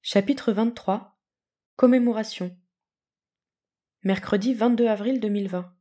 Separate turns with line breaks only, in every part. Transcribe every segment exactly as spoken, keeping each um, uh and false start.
Chapitre vingt-trois. Commémoration. Mercredi vingt-deux avril deux mille vingt.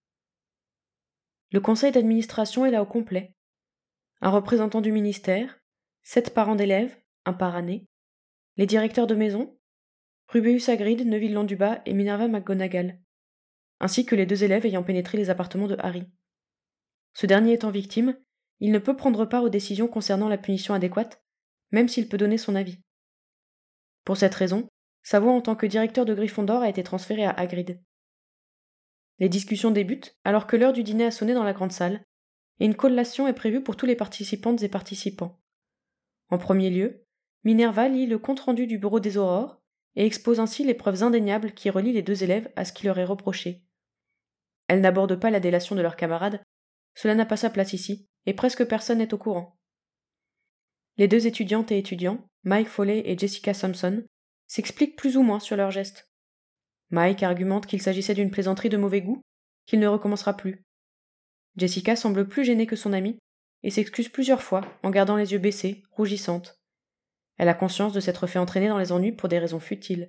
Le conseil d'administration est là au complet. Un représentant du ministère, sept parents d'élèves, un par année, les directeurs de maison, Rubeus Hagrid, Neville Londubat et Minerva McGonagall, ainsi que les deux élèves ayant pénétré les appartements de Harry. Ce dernier étant victime, il ne peut prendre part aux décisions concernant la punition adéquate, même s'il peut donner son avis. Pour cette raison, sa voix en tant que directeur de Gryffondor a été transférée à Hagrid. Les discussions débutent alors que l'heure du dîner a sonné dans la grande salle, et une collation est prévue pour tous les participantes et participants. En premier lieu, Minerva lit le compte-rendu du bureau des aurores et expose ainsi les preuves indéniables qui relient les deux élèves à ce qui leur est reproché. Elle n'aborde pas la délation de leurs camarades, cela n'a pas sa place ici, et presque personne n'est au courant. Les deux étudiantes et étudiants, Mike Foley et Jessica Thompson, s'expliquent plus ou moins sur leurs gestes. Mike argumente qu'il s'agissait d'une plaisanterie de mauvais goût, qu'il ne recommencera plus. Jessica semble plus gênée que son amie, et s'excuse plusieurs fois en gardant les yeux baissés, rougissante. Elle a conscience de s'être fait entraîner dans les ennuis pour des raisons futiles.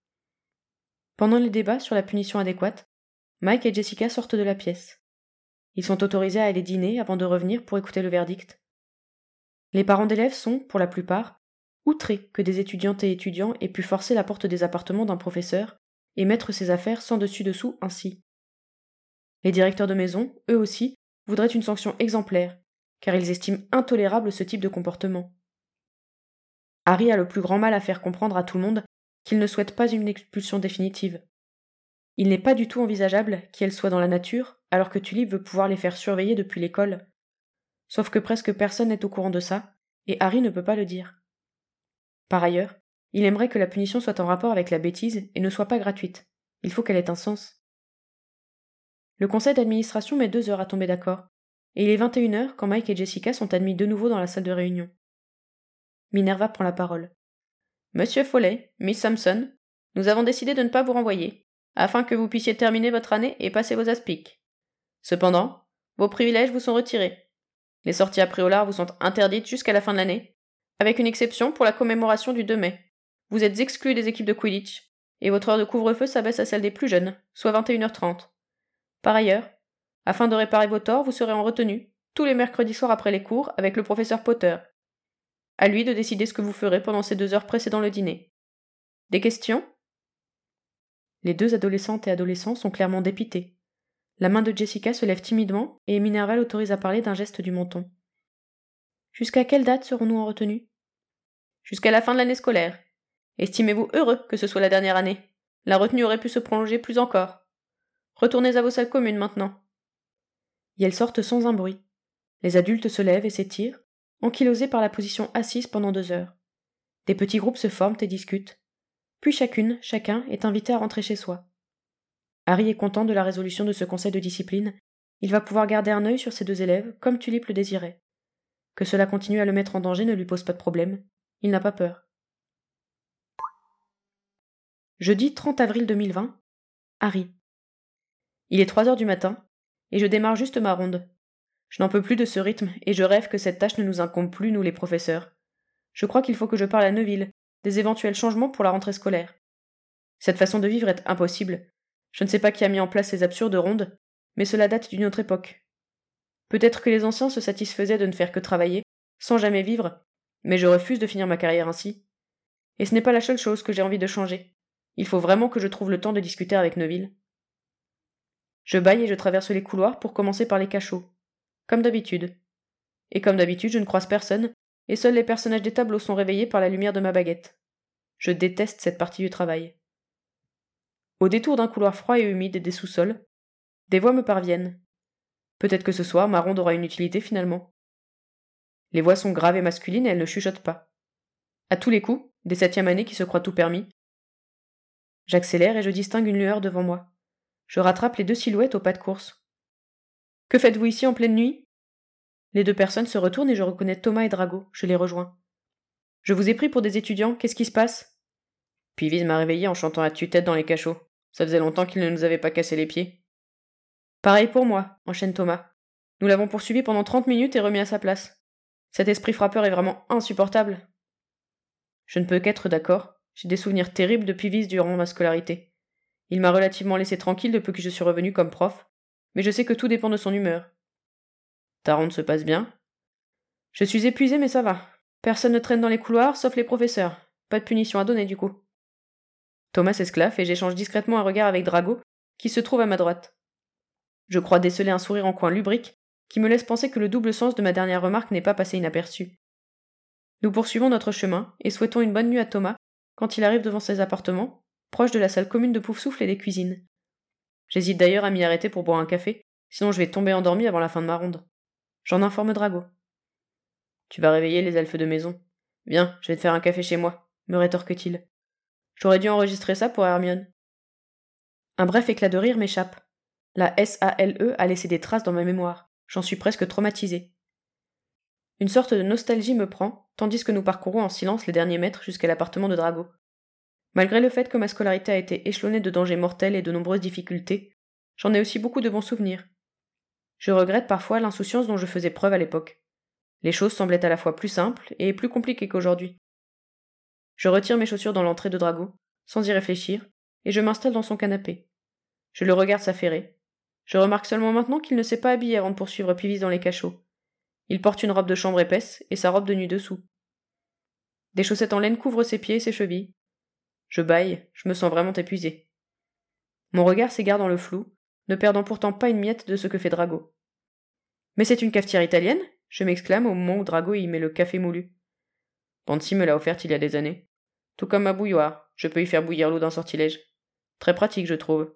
Pendant les débats sur la punition adéquate, Mike et Jessica sortent de la pièce. Ils sont autorisés à aller dîner avant de revenir pour écouter le verdict. Les parents d'élèves sont, pour la plupart, outrés que des étudiantes et étudiants aient pu forcer la porte des appartements d'un professeur et mettre ses affaires sans dessus-dessous ainsi. Les directeurs de maison, eux aussi, voudraient une sanction exemplaire, car ils estiment intolérable ce type de comportement. Harry a le plus grand mal à faire comprendre à tout le monde qu'il ne souhaite pas une expulsion définitive. Il n'est pas du tout envisageable qu'elle soit dans la nature, alors que Tulip veut pouvoir les faire surveiller depuis l'école. Sauf que presque personne n'est au courant de ça, et Harry ne peut pas le dire. Par ailleurs, il aimerait que la punition soit en rapport avec la bêtise et ne soit pas gratuite. Il faut qu'elle ait un sens. Le conseil d'administration met deux heures à tomber d'accord, et il est vingt et une heures quand Mike et Jessica sont admis de nouveau dans la salle de réunion. Minerva prend la parole. Monsieur Foley, Miss Thompson, nous avons décidé de ne pas vous renvoyer, afin que vous puissiez terminer votre année et passer vos aspics. Cependant, vos privilèges vous sont retirés. Les sorties à Préolard vous sont interdites jusqu'à la fin de l'année, avec une exception pour la commémoration du deux mai. Vous êtes exclus des équipes de Quidditch, et votre heure de couvre-feu s'abaisse à celle des plus jeunes, soit vingt et une heures trente. Par ailleurs, afin de réparer vos torts, vous serez en retenue, tous les mercredis soirs après les cours, avec le professeur Potter. À lui de décider ce que vous ferez pendant ces deux heures précédant le dîner. Des questions ? Les deux adolescentes et adolescents sont clairement dépités. La main de Jessica se lève timidement et Minerva l'autorise à parler d'un geste du menton. Jusqu'à quelle date serons-nous en retenue ? Jusqu'à la fin de l'année scolaire. Estimez-vous heureux que ce soit la dernière année ? La retenue aurait pu se prolonger plus encore. Retournez à vos salles communes maintenant. Et elles sortent sans un bruit. Les adultes se lèvent et s'étirent, ankylosés par la position assise pendant deux heures. Des petits groupes se forment et discutent. Puis chacune, chacun est invité à rentrer chez soi. Harry est content de la résolution de ce conseil de discipline. Il va pouvoir garder un œil sur ses deux élèves, comme Tulip le désirait. Que cela continue à le mettre en danger ne lui pose pas de problème. Il n'a pas peur. Jeudi trente avril deux mille vingt. Harry. Il est trois heures du matin, et je démarre juste ma ronde. Je n'en peux plus de ce rythme, et je rêve que cette tâche ne nous incombe plus, nous les professeurs. Je crois qu'il faut que je parle à Neville des éventuels changements pour la rentrée scolaire. Cette façon de vivre est impossible. Je ne sais pas qui a mis en place ces absurdes rondes, mais cela date d'une autre époque. Peut-être que les anciens se satisfaisaient de ne faire que travailler, sans jamais vivre, mais je refuse de finir ma carrière ainsi. Et ce n'est pas la seule chose que j'ai envie de changer. Il faut vraiment que je trouve le temps de discuter avec Neville. Je bâille et je traverse les couloirs pour commencer par les cachots. Comme d'habitude. Et comme d'habitude, je ne croise personne, et seuls les personnages des tableaux sont réveillés par la lumière de ma baguette. Je déteste cette partie du travail. Au détour d'un couloir froid et humide et des sous-sols, des voix me parviennent. Peut-être que ce soir, ma ronde aura une utilité finalement. Les voix sont graves et masculines et elles ne chuchotent pas. À tous les coups, des septièmes années qui se croient tout permis. J'accélère et je distingue une lueur devant moi. Je rattrape les deux silhouettes au pas de course. Que faites-vous ici en pleine nuit ? Les deux personnes se retournent et je reconnais Thomas et Drago. Je les rejoins. Je vous ai pris pour des étudiants, qu'est-ce qui se passe ? Pivise m'a réveillé en chantant à tue-tête dans les cachots. Ça faisait longtemps qu'il ne nous avait pas cassé les pieds. Pareil pour moi, enchaîne Thomas. Nous l'avons poursuivi pendant trente minutes et remis à sa place. Cet esprit frappeur est vraiment insupportable. Je ne peux qu'être d'accord. J'ai des souvenirs terribles de Pivis durant ma scolarité. Il m'a relativement laissé tranquille depuis que je suis revenu comme prof, mais je sais que tout dépend de son humeur. Ta ronde se passe bien? Je suis épuisé, mais ça va. Personne ne traîne dans les couloirs, sauf les professeurs. Pas de punition à donner, du coup. Thomas s'esclaffe et j'échange discrètement un regard avec Drago, qui se trouve à ma droite. Je crois déceler un sourire en coin lubrique, qui me laisse penser que le double sens de ma dernière remarque n'est pas passé inaperçu. Nous poursuivons notre chemin et souhaitons une bonne nuit à Thomas quand il arrive devant ses appartements, proche de la salle commune de Poufsouffle et des cuisines. J'hésite d'ailleurs à m'y arrêter pour boire un café, sinon je vais tomber endormi avant la fin de ma ronde. J'en informe Drago. Tu vas réveiller les elfes de maison. Viens, je vais te faire un café chez moi, me rétorque-t-il. J'aurais dû enregistrer ça pour Hermione. Un bref éclat de rire m'échappe. La S A L E a laissé des traces dans ma mémoire. J'en suis presque traumatisé. Une sorte de nostalgie me prend, tandis que nous parcourons en silence les derniers mètres jusqu'à l'appartement de Drago. Malgré le fait que ma scolarité a été échelonnée de dangers mortels et de nombreuses difficultés, j'en ai aussi beaucoup de bons souvenirs. Je regrette parfois l'insouciance dont je faisais preuve à l'époque. Les choses semblaient à la fois plus simples et plus compliquées qu'aujourd'hui. Je retire mes chaussures dans l'entrée de Drago, sans y réfléchir, et je m'installe dans son canapé. Je le regarde s'affairer. Je remarque seulement maintenant qu'il ne s'est pas habillé avant de poursuivre Pivis dans les cachots. Il porte une robe de chambre épaisse et sa robe de nuit dessous. Des chaussettes en laine couvrent ses pieds et ses chevilles. Je bâille, je me sens vraiment épuisé. Mon regard s'égare dans le flou, ne perdant pourtant pas une miette de ce que fait Drago. Mais c'est une cafetière italienne ? Je m'exclame au moment où Drago y met le café moulu. Pansy me l'a offerte il y a des années. Tout comme ma bouilloire, je peux y faire bouillir l'eau d'un sortilège. Très pratique, je trouve.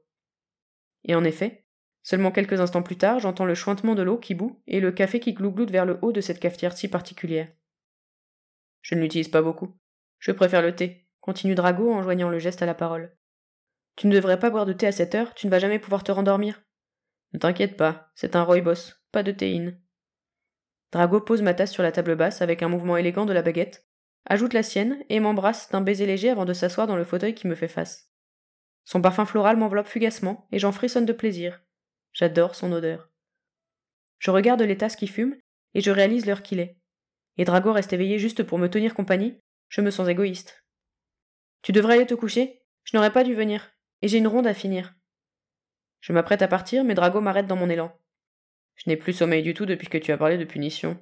Et en effet, seulement quelques instants plus tard, j'entends le chointement de l'eau qui bout et le café qui glougloute vers le haut de cette cafetière si particulière. Je ne l'utilise pas beaucoup. Je préfère le thé, continue Drago en joignant le geste à la parole. Tu ne devrais pas boire de thé à cette heure, tu ne vas jamais pouvoir te rendormir. Ne t'inquiète pas, c'est un rooibos, pas de théine. Drago pose ma tasse sur la table basse avec un mouvement élégant de la baguette, ajoute la sienne et m'embrasse d'un baiser léger avant de s'asseoir dans le fauteuil qui me fait face. Son parfum floral m'enveloppe fugacement et j'en frissonne de plaisir. J'adore son odeur. Je regarde les tasses qui fument et je réalise l'heure qu'il est. Et Drago reste éveillé juste pour me tenir compagnie, je me sens égoïste. Tu devrais aller te coucher, je n'aurais pas dû venir, et j'ai une ronde à finir. Je m'apprête à partir, mais Drago m'arrête dans mon élan. Je n'ai plus sommeil du tout depuis que tu as parlé de punition.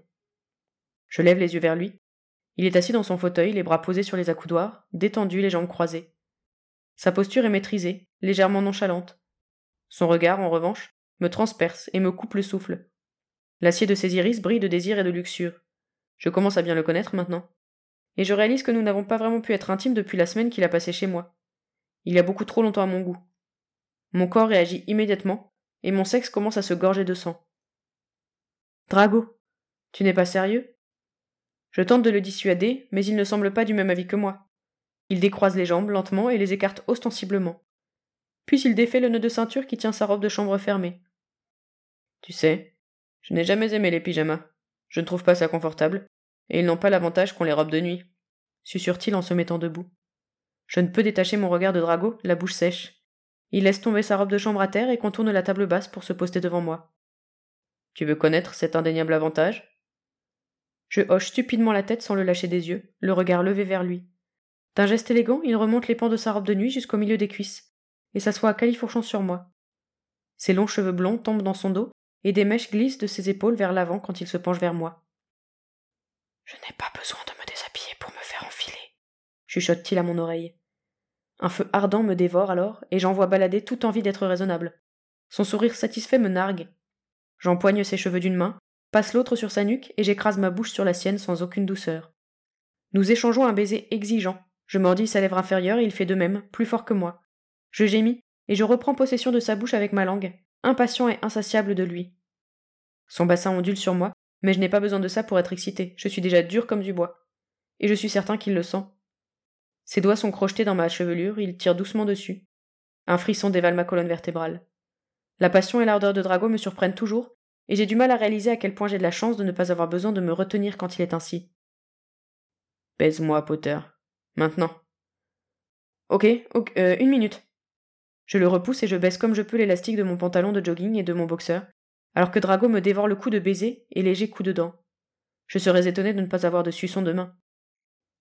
Je lève les yeux vers lui. Il est assis dans son fauteuil, les bras posés sur les accoudoirs, détendu, les jambes croisées. Sa posture est maîtrisée, légèrement nonchalante. Son regard, en revanche, me transperce et me coupe le souffle. L'acier de ses iris brille de désir et de luxure. Je commence à bien le connaître maintenant. Et je réalise que nous n'avons pas vraiment pu être intimes depuis la semaine qu'il a passée chez moi. Il y a beaucoup trop longtemps à mon goût. Mon corps réagit immédiatement, et mon sexe commence à se gorger de sang. Drago, tu n'es pas sérieux ? Je tente de le dissuader, mais il ne semble pas du même avis que moi. Il décroise les jambes lentement et les écarte ostensiblement. Puis il défait le nœud de ceinture qui tient sa robe de chambre fermée. Tu sais, je n'ai jamais aimé les pyjamas. Je ne trouve pas ça confortable, et ils n'ont pas l'avantage qu'ont les robes de nuit, susurre-t-il en se mettant debout. Je ne peux détacher mon regard de Drago, la bouche sèche. Il laisse tomber sa robe de chambre à terre et contourne la table basse pour se poster devant moi. Tu veux connaître cet indéniable avantage ? Je hoche stupidement la tête sans le lâcher des yeux, le regard levé vers lui. D'un geste élégant, il remonte les pans de sa robe de nuit jusqu'au milieu des cuisses, et s'assoit à califourchon sur moi. Ses longs cheveux blonds tombent dans son dos, et des mèches glissent de ses épaules vers l'avant quand il se penche vers moi. Je n'ai pas besoin de me déshabiller pour me faire enfiler, chuchote-t-il à mon oreille. Un feu ardent me dévore alors, et j'envoie balader toute envie d'être raisonnable. Son sourire satisfait me nargue. J'empoigne ses cheveux d'une main, passe l'autre sur sa nuque, et j'écrase ma bouche sur la sienne sans aucune douceur. Nous échangeons un baiser exigeant. Je mordis sa lèvre inférieure et il fait de même, plus fort que moi. Je gémis, et je reprends possession de sa bouche avec ma langue, impatient et insatiable de lui. Son bassin ondule sur moi, mais je n'ai pas besoin de ça pour être excité, je suis déjà dur comme du bois. Et je suis certain qu'il le sent. Ses doigts sont crochetés dans ma chevelure, il tire doucement dessus. Un frisson dévale ma colonne vertébrale. La passion et l'ardeur de Drago me surprennent toujours, et j'ai du mal à réaliser à quel point j'ai de la chance de ne pas avoir besoin de me retenir quand il est ainsi. Baise-moi, Potter. Maintenant. Ok, ok, euh, une minute. Je le repousse et je baisse comme je peux l'élastique de mon pantalon de jogging et de mon boxeur, alors que Drago me dévore le coup de baiser et léger coup de dent. Je serais étonné de ne pas avoir de suçon demain.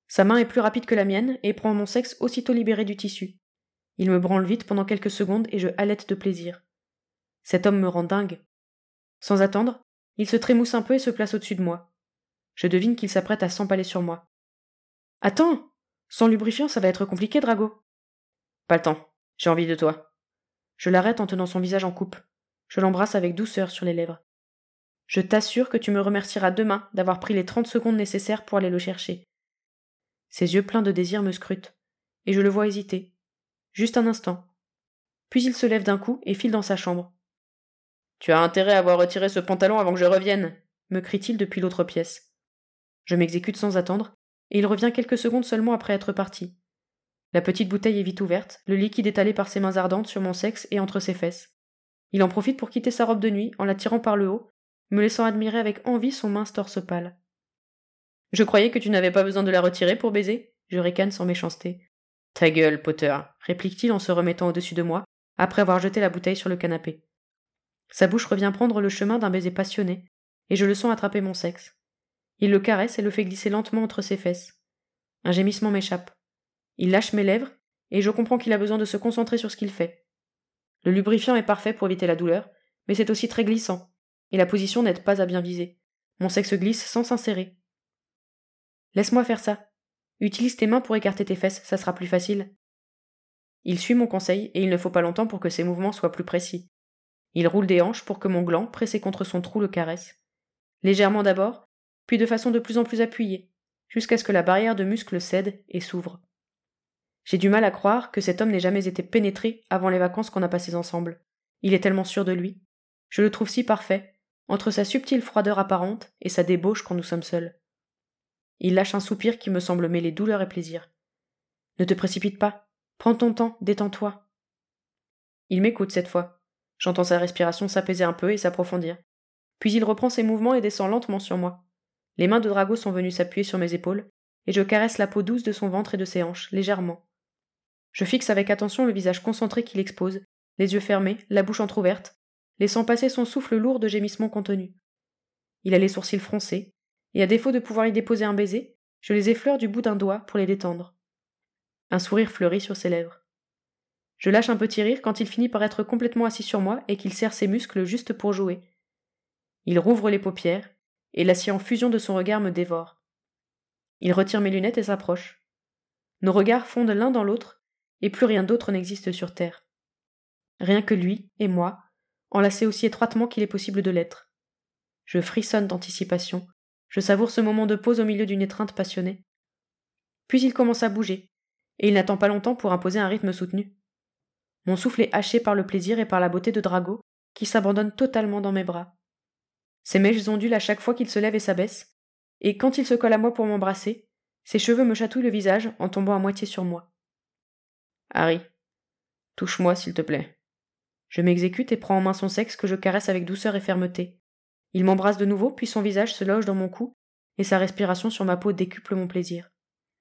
Sa main est plus rapide que la mienne et prend mon sexe aussitôt libéré du tissu. Il me branle vite pendant quelques secondes et je halète de plaisir. Cet homme me rend dingue. Sans attendre, il se trémousse un peu et se place au-dessus de moi. Je devine qu'il s'apprête à s'empaler sur moi. « Attends! Sans lubrifiant, ça va être compliqué, Drago. »« Pas le temps. J'ai envie de toi. » Je l'arrête en tenant son visage en coupe. Je l'embrasse avec douceur sur les lèvres. « Je t'assure que tu me remercieras demain d'avoir pris les trente secondes nécessaires pour aller le chercher. » Ses yeux pleins de désir me scrutent, et je le vois hésiter. Juste un instant. Puis il se lève d'un coup et file dans sa chambre. « Tu as intérêt à avoir retiré ce pantalon avant que je revienne !» me crie-t-il depuis l'autre pièce. Je m'exécute sans attendre, et il revient quelques secondes seulement après être parti. La petite bouteille est vite ouverte, le liquide étalé par ses mains ardentes sur mon sexe et entre ses fesses. Il en profite pour quitter sa robe de nuit en la tirant par le haut, me laissant admirer avec envie son mince torse pâle. « Je croyais que tu n'avais pas besoin de la retirer pour baiser ?» Je ricane sans méchanceté. « Ta gueule, Potter !» réplique-t-il en se remettant au-dessus de moi, après avoir jeté la bouteille sur le canapé. Sa bouche revient prendre le chemin d'un baiser passionné, et je le sens attraper mon sexe. Il le caresse et le fait glisser lentement entre ses fesses. Un gémissement m'échappe. Il lâche mes lèvres, et je comprends qu'il a besoin de se concentrer sur ce qu'il fait. Le lubrifiant est parfait pour éviter la douleur, mais c'est aussi très glissant, et la position n'aide pas à bien viser. Mon sexe glisse sans s'insérer. « Laisse-moi faire ça. Utilise tes mains pour écarter tes fesses, ça sera plus facile. » Il suit mon conseil, et il ne faut pas longtemps pour que ses mouvements soient plus précis. Il roule des hanches pour que mon gland, pressé contre son trou, le caresse. Légèrement d'abord, puis de façon de plus en plus appuyée, jusqu'à ce que la barrière de muscles cède et s'ouvre. J'ai du mal à croire que cet homme n'ait jamais été pénétré avant les vacances qu'on a passées ensemble. Il est tellement sûr de lui. Je le trouve si parfait, entre sa subtile froideur apparente et sa débauche quand nous sommes seuls. Il lâche un soupir qui me semble mêler douleur et plaisir. « Ne te précipite pas. Prends ton temps, détends-toi. » Il m'écoute cette fois. J'entends sa respiration s'apaiser un peu et s'approfondir. Puis il reprend ses mouvements et descend lentement sur moi. Les mains de Drago sont venues s'appuyer sur mes épaules, et je caresse la peau douce de son ventre et de ses hanches, légèrement. Je fixe avec attention le visage concentré qu'il expose, les yeux fermés, la bouche entr'ouverte, laissant passer son souffle lourd de gémissements contenus. Il a les sourcils froncés, et à défaut de pouvoir y déposer un baiser, je les effleure du bout d'un doigt pour les détendre. Un sourire fleurit sur ses lèvres. Je lâche un petit rire quand il finit par être complètement assis sur moi et qu'il serre ses muscles juste pour jouer. Il rouvre les paupières, et l'acier en fusion de son regard me dévore. Il retire mes lunettes et s'approche. Nos regards fondent l'un dans l'autre, et plus rien d'autre n'existe sur terre. Rien que lui et moi, enlacés aussi étroitement qu'il est possible de l'être. Je frissonne d'anticipation, je savoure ce moment de pause au milieu d'une étreinte passionnée. Puis il commence à bouger, et il n'attend pas longtemps pour imposer un rythme soutenu. Mon souffle est haché par le plaisir et par la beauté de Drago, qui s'abandonne totalement dans mes bras. Ses mèches ondules à chaque fois qu'il se lève et s'abaisse, et quand il se colle à moi pour m'embrasser, ses cheveux me chatouillent le visage en tombant à moitié sur moi. « Harry, touche-moi s'il te plaît. » Je m'exécute et prends en main son sexe que je caresse avec douceur et fermeté. Il m'embrasse de nouveau, puis son visage se loge dans mon cou, et sa respiration sur ma peau décuple mon plaisir.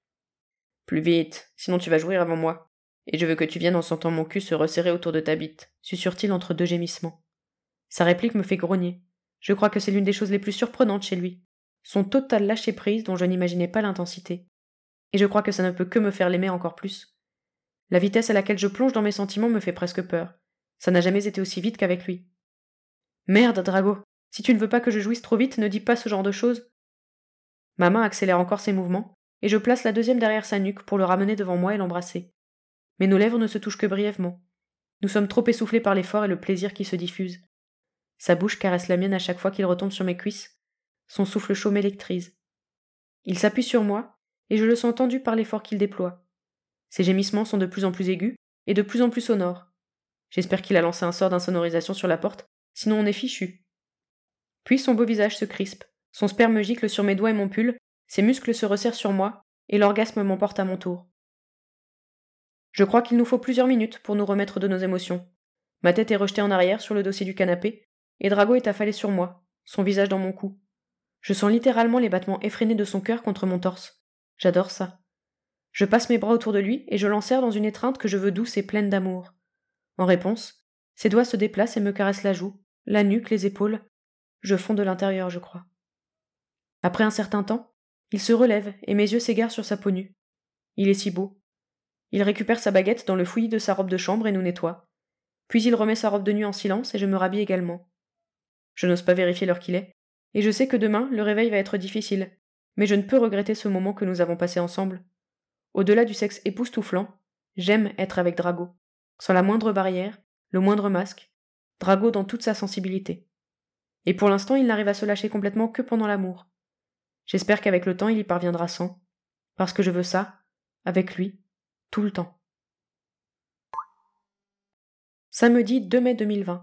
« Plus vite, sinon tu vas jouir avant moi, et je veux que tu viennes en sentant mon cul se resserrer autour de ta bite, susurre-t-il entre deux gémissements. Sa réplique me fait grogner. Je crois que c'est l'une des choses les plus surprenantes chez lui. Son total lâcher-prise dont je n'imaginais pas l'intensité. Et je crois que ça ne peut que me faire l'aimer encore plus. La vitesse à laquelle je plonge dans mes sentiments me fait presque peur. Ça n'a jamais été aussi vite qu'avec lui. Merde, Drago, si tu ne veux pas que je jouisse trop vite, ne dis pas ce genre de choses. Ma main accélère encore ses mouvements, et je place la deuxième derrière sa nuque pour le ramener devant moi et l'embrasser. Mais nos lèvres ne se touchent que brièvement. Nous sommes trop essoufflés par l'effort et le plaisir qui se diffuse. Sa bouche caresse la mienne à chaque fois qu'il retombe sur mes cuisses. Son souffle chaud m'électrise. Il s'appuie sur moi, et je le sens tendu par l'effort qu'il déploie. Ses gémissements sont de plus en plus aigus et de plus en plus sonores. J'espère qu'il a lancé un sort d'insonorisation sur la porte, sinon on est fichu. Puis son beau visage se crispe, son sperme gicle sur mes doigts et mon pull, ses muscles se resserrent sur moi, et l'orgasme m'emporte à mon tour. Je crois qu'il nous faut plusieurs minutes pour nous remettre de nos émotions. Ma tête est rejetée en arrière sur le dossier du canapé, et Drago est affalé sur moi, son visage dans mon cou. Je sens littéralement les battements effrénés de son cœur contre mon torse. J'adore ça. Je passe mes bras autour de lui et je l'enserre dans une étreinte que je veux douce et pleine d'amour. En réponse, ses doigts se déplacent et me caressent la joue, la nuque, les épaules. Je fonds de l'intérieur, je crois. Après un certain temps, Il se relève et mes yeux s'égarent sur sa peau nue. Il est si beau. Il récupère sa baguette dans le fouillis de sa robe de chambre et nous nettoie. Puis il remet sa robe de nuit en silence et je me rhabille également. Je n'ose pas vérifier l'heure qu'il est, et je sais que demain le réveil va être difficile, mais je ne peux regretter ce moment que nous avons passé ensemble. Au-delà du sexe époustouflant, j'aime être avec Drago, sans la moindre barrière, le moindre masque, Drago dans toute sa sensibilité. Et pour l'instant, il n'arrive à se lâcher complètement que pendant l'amour. J'espère qu'avec le temps, il y parviendra sans, parce que je veux ça, avec lui, tout le temps. Samedi deux mai deux mille vingt.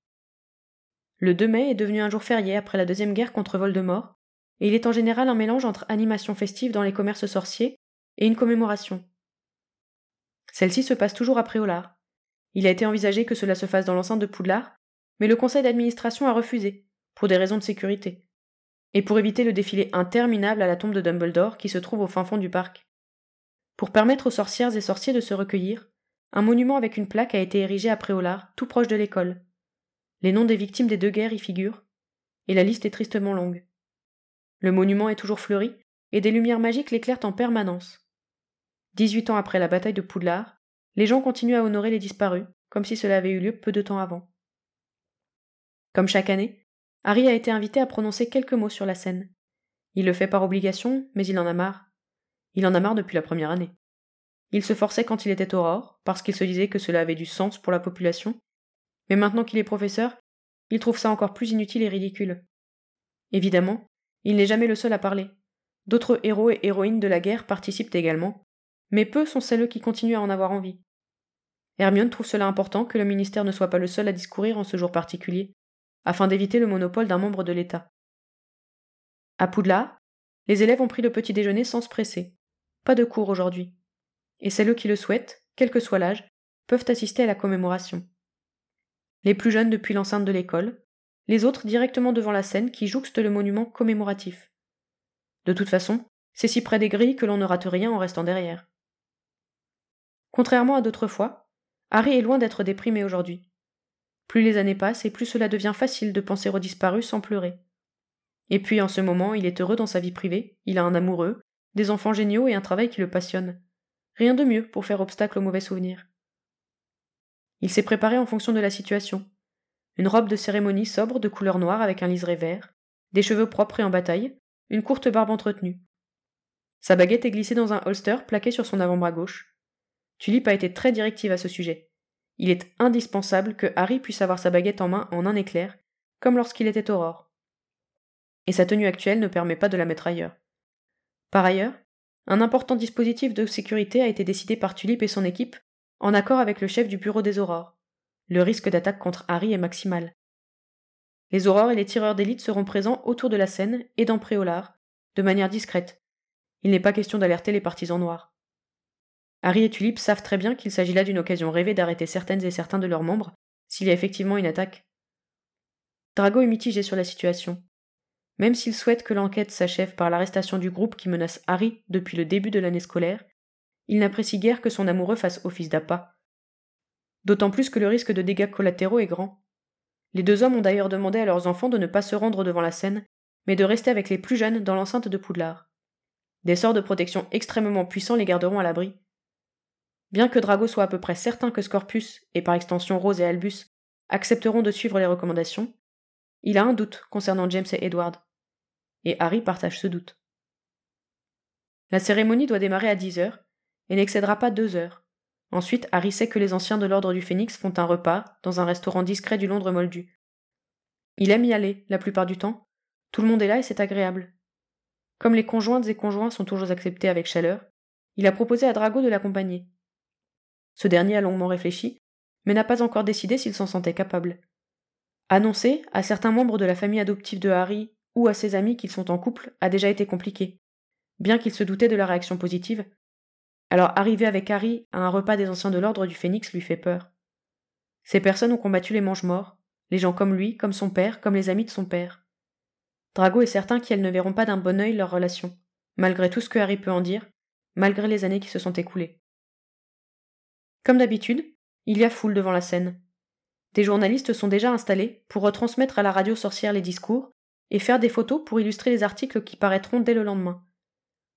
Le deux mai est devenu un jour férié après la deuxième guerre contre Voldemort, et il est en général un mélange entre animation festive dans les commerces sorciers et une commémoration. Celle-ci se passe toujours à Préolard. Il a été envisagé que cela se fasse dans l'enceinte de Poudlard, mais le conseil d'administration a refusé, pour des raisons de sécurité, et pour éviter le défilé interminable à la tombe de Dumbledore qui se trouve au fin fond du parc. Pour permettre aux sorcières et sorciers de se recueillir, un monument avec une plaque a été érigé à Préolard, tout proche de l'école. Les noms des victimes des deux guerres y figurent, et la liste est tristement longue. Le monument est toujours fleuri, et des lumières magiques l'éclairent en permanence. Dix-huit ans après la bataille de Poudlard, les gens continuent à honorer les disparus, comme si cela avait eu lieu peu de temps avant. Comme chaque année, Harry a été invité à prononcer quelques mots sur la scène. Il le fait par obligation, mais il en a marre. Il en a marre depuis la première année. Il se forçait quand il était Aurore, parce qu'il se disait que cela avait du sens pour la population, mais maintenant qu'il est professeur, il trouve ça encore plus inutile et ridicule. Évidemment, il n'est jamais le seul à parler. D'autres héros et héroïnes de la guerre participent également, mais peu sont celles qui continuent à en avoir envie. Hermione trouve cela important que le ministère ne soit pas le seul à discourir en ce jour particulier, afin d'éviter le monopole d'un membre de l'État. À Poudlard, les élèves ont pris le petit déjeuner sans se presser. Pas de cours aujourd'hui. Et celles qui le souhaitent, quel que soit l'âge, peuvent assister à la commémoration. Les plus jeunes depuis l'enceinte de l'école, les autres directement devant la scène qui jouxte le monument commémoratif. De toute façon, c'est si près des grilles que l'on ne rate rien en restant derrière. Contrairement à d'autres fois, Harry est loin d'être déprimé aujourd'hui. Plus les années passent et plus cela devient facile de penser aux disparus sans pleurer. Et puis en ce moment, il est heureux dans sa vie privée, il a un amoureux, des enfants géniaux et un travail qui le passionne. Rien de mieux pour faire obstacle aux mauvais souvenirs. Il s'est préparé en fonction de la situation. Une robe de cérémonie sobre de couleur noire avec un liseré vert, des cheveux propres et en bataille, une courte barbe entretenue. Sa baguette est glissée dans un holster plaqué sur son avant-bras gauche. Tulip a été très directive à ce sujet. Il est indispensable que Harry puisse avoir sa baguette en main en un éclair, comme lorsqu'il était Aurore. Et sa tenue actuelle ne permet pas de la mettre ailleurs. Par ailleurs, un important dispositif de sécurité a été décidé par Tulip et son équipe, en accord avec le chef du bureau des Aurores. Le risque d'attaque contre Harry est maximal. Les Aurores et les tireurs d'élite seront présents autour de la scène et dans Préolard, de manière discrète. Il n'est pas question d'alerter les partisans noirs. Harry et Tulip savent très bien qu'il s'agit là d'une occasion rêvée d'arrêter certaines et certains de leurs membres, s'il y a effectivement une attaque. Drago est mitigé sur la situation. Même s'il souhaite que l'enquête s'achève par l'arrestation du groupe qui menace Harry depuis le début de l'année scolaire, il n'apprécie guère que son amoureux fasse office d'appât. D'autant plus que le risque de dégâts collatéraux est grand. Les deux hommes ont d'ailleurs demandé à leurs enfants de ne pas se rendre devant la scène, mais de rester avec les plus jeunes dans l'enceinte de Poudlard. Des sorts de protection extrêmement puissants les garderont à l'abri. Bien que Drago soit à peu près certain que Scorpius, et par extension Rose et Albus, accepteront de suivre les recommandations, il a un doute concernant James et Edward. Et Harry partage ce doute. La cérémonie doit démarrer à dix heures, et n'excédera pas deux heures. Ensuite, Harry sait que les anciens de l'Ordre du Phénix font un repas dans un restaurant discret du Londres moldu. Il aime y aller, la plupart du temps. Tout le monde est là et c'est agréable. Comme les conjointes et conjoints sont toujours acceptés avec chaleur, il a proposé à Drago de l'accompagner. Ce dernier a longuement réfléchi, mais n'a pas encore décidé s'il s'en sentait capable. Annoncer à certains membres de la famille adoptive de Harry ou à ses amis qu'ils sont en couple a déjà été compliqué, bien qu'il se doutait de la réaction positive. Alors arriver avec Harry à un repas des anciens de l'Ordre du Phénix lui fait peur. Ces personnes ont combattu les mange-morts, les gens comme lui, comme son père, comme les amis de son père. Drago est certain qu'elles ne verront pas d'un bon œil leur relation, malgré tout ce que Harry peut en dire, malgré les années qui se sont écoulées. Comme d'habitude, il y a foule devant la scène. Des journalistes sont déjà installés pour retransmettre à la radio sorcière les discours et faire des photos pour illustrer les articles qui paraîtront dès le lendemain.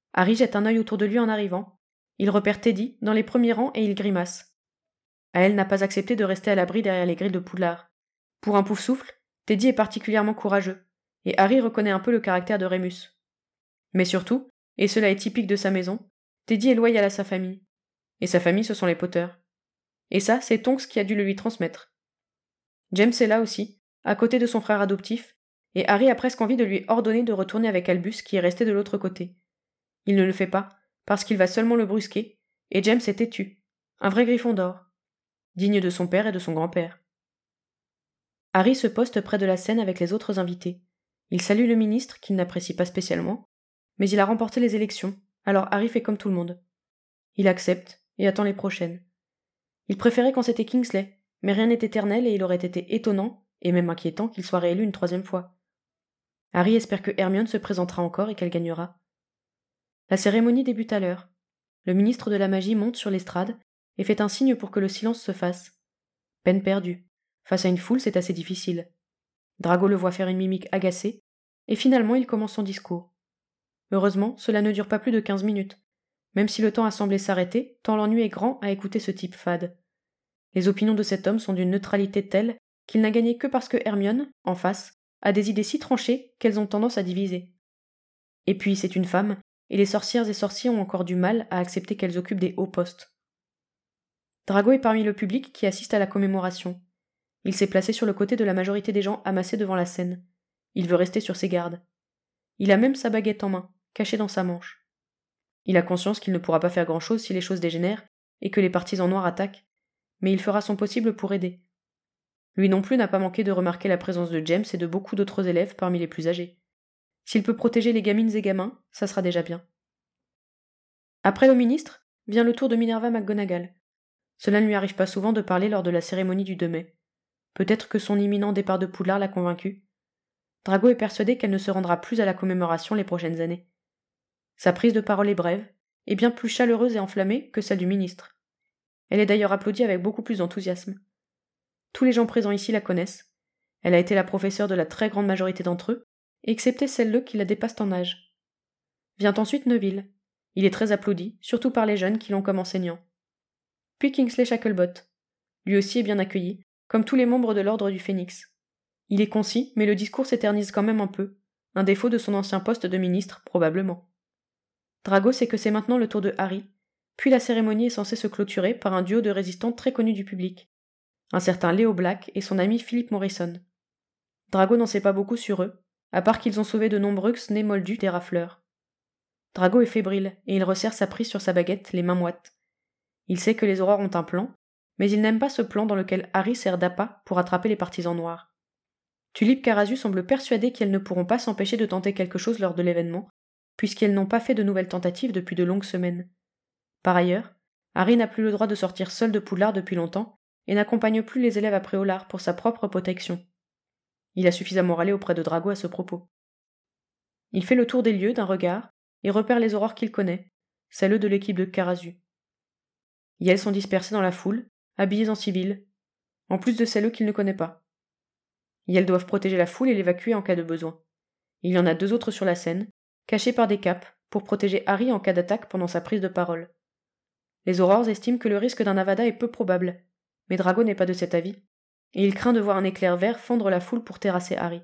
Harry jette un œil autour de lui en arrivant. Il repère Teddy dans les premiers rangs et il grimace. Elle n'a pas accepté de rester à l'abri derrière les grilles de Poudlard. Pour un pouf-souffle, Teddy est particulièrement courageux, et Harry reconnaît un peu le caractère de Rémus. Mais surtout, et cela est typique de sa maison, Teddy est loyal à sa famille. Et sa famille, ce sont les Potter. Et ça, c'est Tonks qui a dû le lui transmettre. James est là aussi, à côté de son frère adoptif, et Harry a presque envie de lui ordonner de retourner avec Albus qui est resté de l'autre côté. Il ne le fait pas, parce qu'il va seulement le brusquer, et James est têtu, un vrai Gryffondor, digne de son père et de son grand-père. Harry se poste près de la scène avec les autres invités. Il salue le ministre, qu'il n'apprécie pas spécialement, mais il a remporté les élections, alors Harry fait comme tout le monde. Il accepte, et attend les prochaines. Il préférait quand c'était Kingsley, mais rien n'est éternel et il aurait été étonnant, et même inquiétant, qu'il soit réélu une troisième fois. Harry espère que Hermione se présentera encore et qu'elle gagnera. La cérémonie débute à l'heure. Le ministre de la magie monte sur l'estrade et fait un signe pour que le silence se fasse. Peine perdue. Face à une foule, c'est assez difficile. Drago le voit faire une mimique agacée, et finalement il commence son discours. Heureusement, cela ne dure pas plus de quinze minutes, même si le temps a semblé s'arrêter, tant l'ennui est grand à écouter ce type fade. Les opinions de cet homme sont d'une neutralité telle qu'il n'a gagné que parce que Hermione, en face, a des idées si tranchées qu'elles ont tendance à diviser. Et puis c'est une femme, et les sorcières et sorciers ont encore du mal à accepter qu'elles occupent des hauts postes. Drago est parmi le public qui assiste à la commémoration. Il s'est placé sur le côté de la majorité des gens amassés devant la scène. Il veut rester sur ses gardes. Il a même sa baguette en main, cachée dans sa manche. Il a conscience qu'il ne pourra pas faire grand-chose si les choses dégénèrent et que les partisans noirs attaquent, mais il fera son possible pour aider. Lui non plus n'a pas manqué de remarquer la présence de James et de beaucoup d'autres élèves parmi les plus âgés. S'il peut protéger les gamines et gamins, ça sera déjà bien. Après le ministre, vient le tour de Minerva McGonagall. Cela ne lui arrive pas souvent de parler lors de la cérémonie du deux mai. Peut-être que son imminent départ de Poudlard l'a convaincue. Drago est persuadé qu'elle ne se rendra plus à la commémoration les prochaines années. Sa prise de parole est brève, et bien plus chaleureuse et enflammée que celle du ministre. Elle est d'ailleurs applaudie avec beaucoup plus d'enthousiasme. Tous les gens présents ici la connaissent. Elle a été la professeure de la très grande majorité d'entre eux, excepté celles-là qui la dépassent en âge. Vient ensuite Neville. Il est très applaudi, surtout par les jeunes qui l'ont comme enseignant. Puis Kingsley Shacklebolt. Lui aussi est bien accueilli, comme tous les membres de l'ordre du Phénix. Il est concis, mais le discours s'éternise quand même un peu, un défaut de son ancien poste de ministre, probablement. Drago sait que c'est maintenant le tour de Harry, puis la cérémonie est censée se clôturer par un duo de résistants très connus du public, un certain Léo Black et son ami Philip Morrison. Drago n'en sait pas beaucoup sur eux, à part qu'ils ont sauvé de nombreux nés moldus des rafleurs. Drago est fébrile, et il resserre sa prise sur sa baguette, les mains moites. Il sait que les aurores ont un plan, mais il n'aime pas ce plan dans lequel Harry sert d'appât pour attraper les partisans noirs. Tulip Carasu semble persuadée qu'elles ne pourront pas s'empêcher de tenter quelque chose lors de l'événement, puisqu'elles n'ont pas fait de nouvelles tentatives depuis de longues semaines. Par ailleurs, Harry n'a plus le droit de sortir seul de Poudlard depuis longtemps et n'accompagne plus les élèves à Préolard pour sa propre protection. Il a suffisamment râlé auprès de Drago à ce propos. Il fait le tour des lieux d'un regard et repère les aurores qu'il connaît, celles de l'équipe de Carasu. Et elles sont dispersées dans la foule, habillées en civil, en plus de celles qu'il ne connaît pas. Et elles doivent protéger la foule et l'évacuer en cas de besoin. Il y en a deux autres sur la scène, cachées par des capes, pour protéger Harry en cas d'attaque pendant sa prise de parole. Les aurores estiment que le risque d'un avada est peu probable, mais Drago n'est pas de cet avis, et il craint de voir un éclair vert fendre la foule pour terrasser Harry.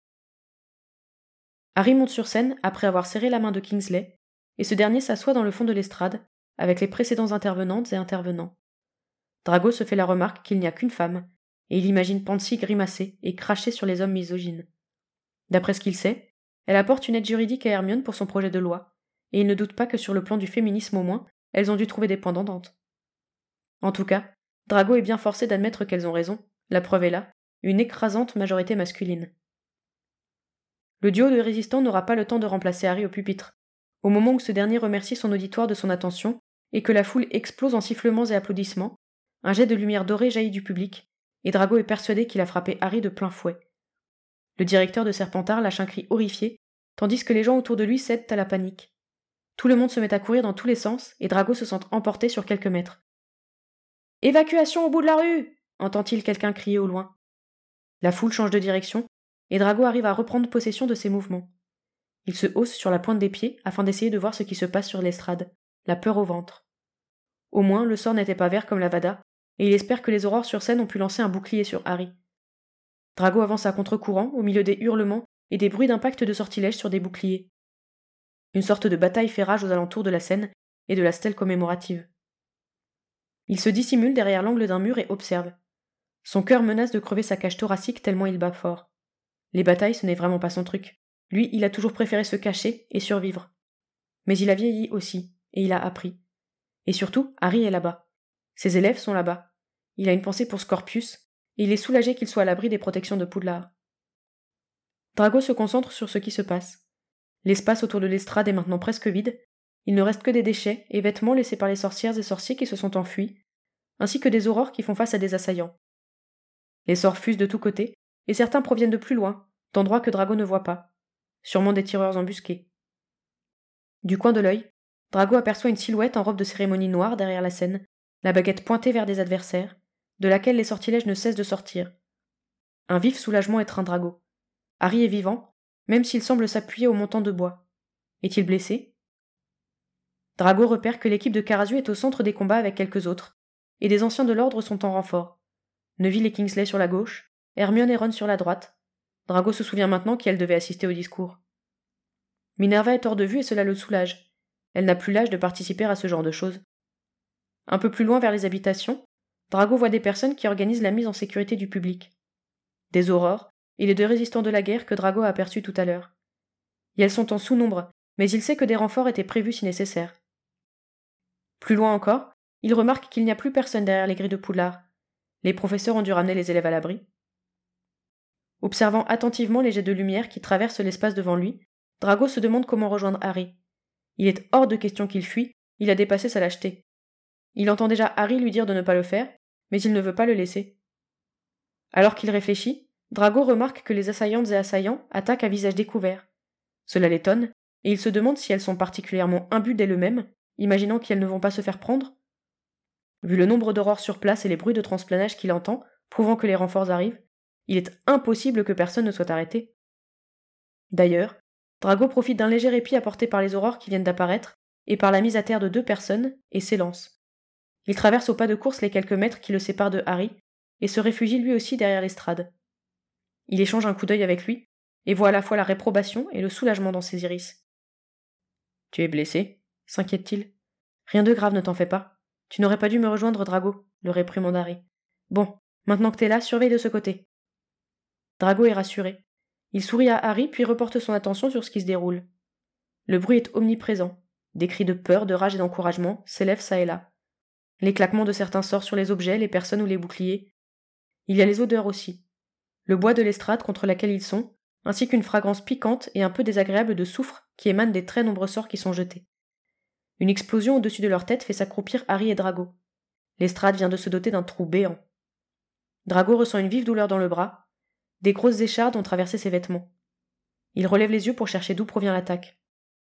Harry monte sur scène après avoir serré la main de Kingsley, et ce dernier s'assoit dans le fond de l'estrade, avec les précédents intervenantes et intervenants. Drago se fait la remarque qu'il n'y a qu'une femme, et il imagine Pansy grimacer et cracher sur les hommes misogynes. D'après ce qu'il sait, elle apporte une aide juridique à Hermione pour son projet de loi, et il ne doute pas que sur le plan du féminisme au moins, elles ont dû trouver des points d'entente. En tout cas, Drago est bien forcé d'admettre qu'elles ont raison, la preuve est là, une écrasante majorité masculine. Le duo de résistants n'aura pas le temps de remplacer Harry au pupitre, au moment où ce dernier remercie son auditoire de son attention et que la foule explose en sifflements et applaudissements, un jet de lumière dorée jaillit du public, et Drago est persuadé qu'il a frappé Harry de plein fouet. Le directeur de Serpentard lâche un cri horrifié, tandis que les gens autour de lui cèdent à la panique. Tout le monde se met à courir dans tous les sens, et Drago se sent emporté sur quelques mètres. « Évacuation au bout de la rue !» entend-il quelqu'un crier au loin. La foule change de direction, et Drago arrive à reprendre possession de ses mouvements. Il se hausse sur la pointe des pieds afin d'essayer de voir ce qui se passe sur l'estrade, la peur au ventre. Au moins, le sort n'était pas vert comme l'Avada, et il espère que les aurores sur scène ont pu lancer un bouclier sur Harry. Drago avance à contre-courant, au milieu des hurlements et des bruits d'impact de sortilèges sur des boucliers. Une sorte de bataille fait rage aux alentours de la scène et de la stèle commémorative. Il se dissimule derrière l'angle d'un mur et observe. Son cœur menace de crever sa cage thoracique tellement il bat fort. Les batailles, ce n'est vraiment pas son truc. Lui, il a toujours préféré se cacher et survivre. Mais il a vieilli aussi, et il a appris. Et surtout, Harry est là-bas. Ses élèves sont là-bas. Il a une pensée pour Scorpius, et il est soulagé qu'il soit à l'abri des protections de Poudlard. Drago se concentre sur ce qui se passe. L'espace autour de l'estrade est maintenant presque vide. Il ne reste que des déchets et vêtements laissés par les sorcières et sorciers qui se sont enfuis, ainsi que des aurores qui font face à des assaillants. Les sorts fusent de tous côtés, et certains proviennent de plus loin, d'endroits que Drago ne voit pas, sûrement des tireurs embusqués. Du coin de l'œil, Drago aperçoit une silhouette en robe de cérémonie noire derrière la scène, la baguette pointée vers des adversaires, de laquelle les sortilèges ne cessent de sortir. Un vif soulagement étreint Drago. Harry est vivant, même s'il semble s'appuyer au montant de bois. Est-il blessé? Drago repère que l'équipe de Carazu est au centre des combats avec quelques autres, et des anciens de l'ordre sont en renfort. Neville et Kingsley sur la gauche, Hermione et Ron sur la droite. Drago se souvient maintenant qu'elle devait assister au discours. Minerva est hors de vue et cela le soulage. Elle n'a plus l'âge de participer à ce genre de choses. Un peu plus loin vers les habitations, Drago voit des personnes qui organisent la mise en sécurité du public. Des aurores et les deux résistants de la guerre que Drago a aperçus tout à l'heure. Et elles sont en sous-nombre, mais il sait que des renforts étaient prévus si nécessaire. Plus loin encore, il remarque qu'il n'y a plus personne derrière les grilles de Poudlard. Les professeurs ont dû ramener les élèves à l'abri. Observant attentivement les jets de lumière qui traversent l'espace devant lui, Drago se demande comment rejoindre Harry. Il est hors de question qu'il fuit, il a dépassé sa lâcheté. Il entend déjà Harry lui dire de ne pas le faire, mais il ne veut pas le laisser. Alors qu'il réfléchit, Drago remarque que les assaillantes et assaillants attaquent à visage découvert. Cela l'étonne, et il se demande si elles sont particulièrement imbues d'elles-mêmes, imaginant qu'elles ne vont pas se faire prendre. Vu le nombre d'aurores sur place et les bruits de transplanage qu'il entend, prouvant que les renforts arrivent, il est impossible que personne ne soit arrêté. D'ailleurs, Drago profite d'un léger répit apporté par les aurores qui viennent d'apparaître, et par la mise à terre de deux personnes, et s'élance. Il traverse au pas de course les quelques mètres qui le séparent de Harry, et se réfugie lui aussi derrière l'estrade. Il échange un coup d'œil avec lui, et voit à la fois la réprobation et le soulagement dans ses iris. « Tu es blessé ?» s'inquiète-t-il. « Rien de grave, ne t'en fais pas. Tu n'aurais pas dû me rejoindre, Drago, le réprimande Harry. Bon, maintenant que t'es là, surveille de ce côté. » Drago est rassuré. Il sourit à Harry puis reporte son attention sur ce qui se déroule. Le bruit est omniprésent. Des cris de peur, de rage et d'encouragement s'élèvent çà et là. Les claquements de certains sorts sur les objets, les personnes ou les boucliers. Il y a les odeurs aussi. Le bois de l'estrade contre laquelle ils sont, ainsi qu'une fragrance piquante et un peu désagréable de soufre qui émane des très nombreux sorts qui sont jetés. Une explosion au-dessus de leur tête fait s'accroupir Harry et Drago. L'estrade vient de se doter d'un trou béant. Drago ressent une vive douleur dans le bras. Des grosses échardes ont traversé ses vêtements. Il relève les yeux pour chercher d'où provient l'attaque.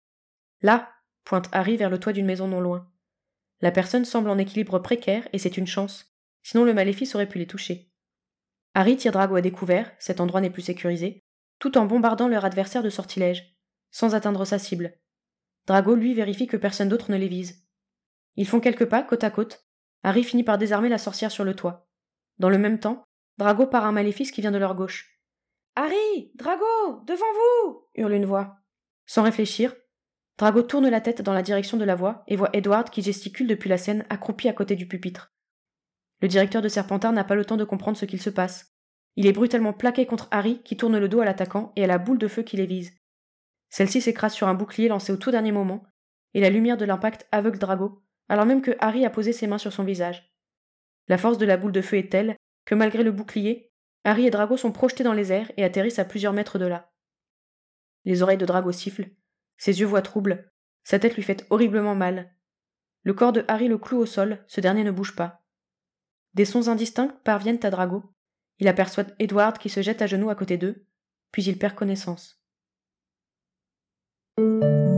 Là, pointe Harry vers le toit d'une maison non loin. La personne semble en équilibre précaire et c'est une chance, sinon le maléfice aurait pu les toucher. Harry tire Drago à découvert, cet endroit n'est plus sécurisé, tout en bombardant leur adversaire de sortilèges, sans atteindre sa cible. Drago, lui, vérifie que personne d'autre ne les vise. Ils font quelques pas, côte à côte. Harry finit par désarmer la sorcière sur le toit. Dans le même temps, Drago part un maléfice qui vient de leur gauche. « Harry! Drago! Devant vous !» hurle une voix. Sans réfléchir, Drago tourne la tête dans la direction de la voix et voit Edward qui gesticule depuis la scène accroupi à côté du pupitre. Le directeur de Serpentard n'a pas le temps de comprendre ce qu'il se passe. Il est brutalement plaqué contre Harry qui tourne le dos à l'attaquant et à la boule de feu qui les vise. Celle-ci s'écrase sur un bouclier lancé au tout dernier moment, et la lumière de l'impact aveugle Drago, alors même que Harry a posé ses mains sur son visage. La force de la boule de feu est telle que malgré le bouclier, Harry et Drago sont projetés dans les airs et atterrissent à plusieurs mètres de là. Les oreilles de Drago sifflent, ses yeux voient troubles, sa tête lui fait horriblement mal. Le corps de Harry le cloue au sol, ce dernier ne bouge pas. Des sons indistincts parviennent à Drago. Il aperçoit Edward qui se jette à genoux à côté d'eux, puis il perd connaissance.